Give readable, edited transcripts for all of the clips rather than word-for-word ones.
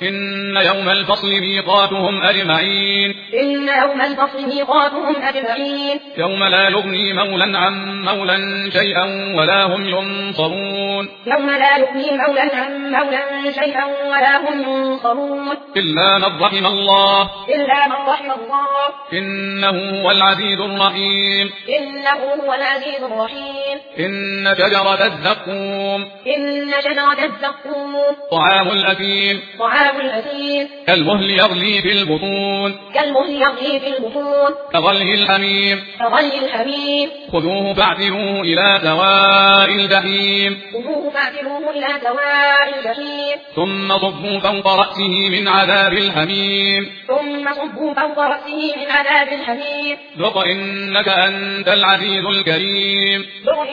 إن يوم الفصل ميقاتهم أجمعين يوم لا يغني مولا عن مولا شيئا ولا هم ينصرون إلا من رحم الله إنه هو العزيز الرحيم إن شجرة الزقوم طعام الأثيم كالمهل يغلي في البطون كغلي الحميم خذوه فاعتلوه إلى سواء الجحيم ثم صبوا فوق رأسه من عذاب الحميم ذق إنك أنت العزيز الكريم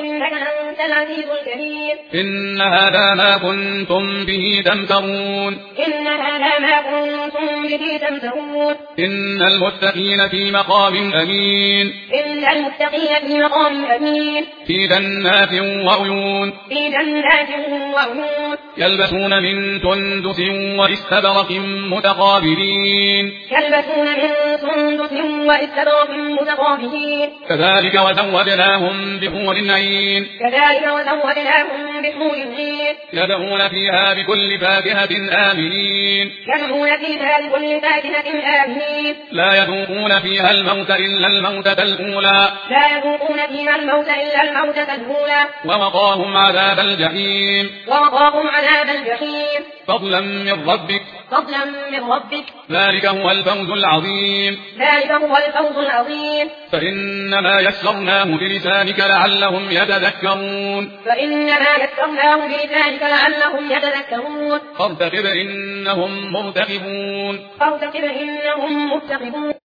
إن هذا ما كنتم به تمترون إن المتقين في مقام أمين في جنات وعيون يلبسون من سندس واستبرق متقابلين كذلك وزودناهم بحور عين يدعون فيها بكل فاكهة آمنين لا يذوقون فيها الموت إلا الموتة الأولى ووقاهم عذاب الجحيم فضلا من ربك ذلك هو الفوز العظيم فإنما يسرناه بلسانك لعلهم يتذكرون فارتقب إنهم مرتقبون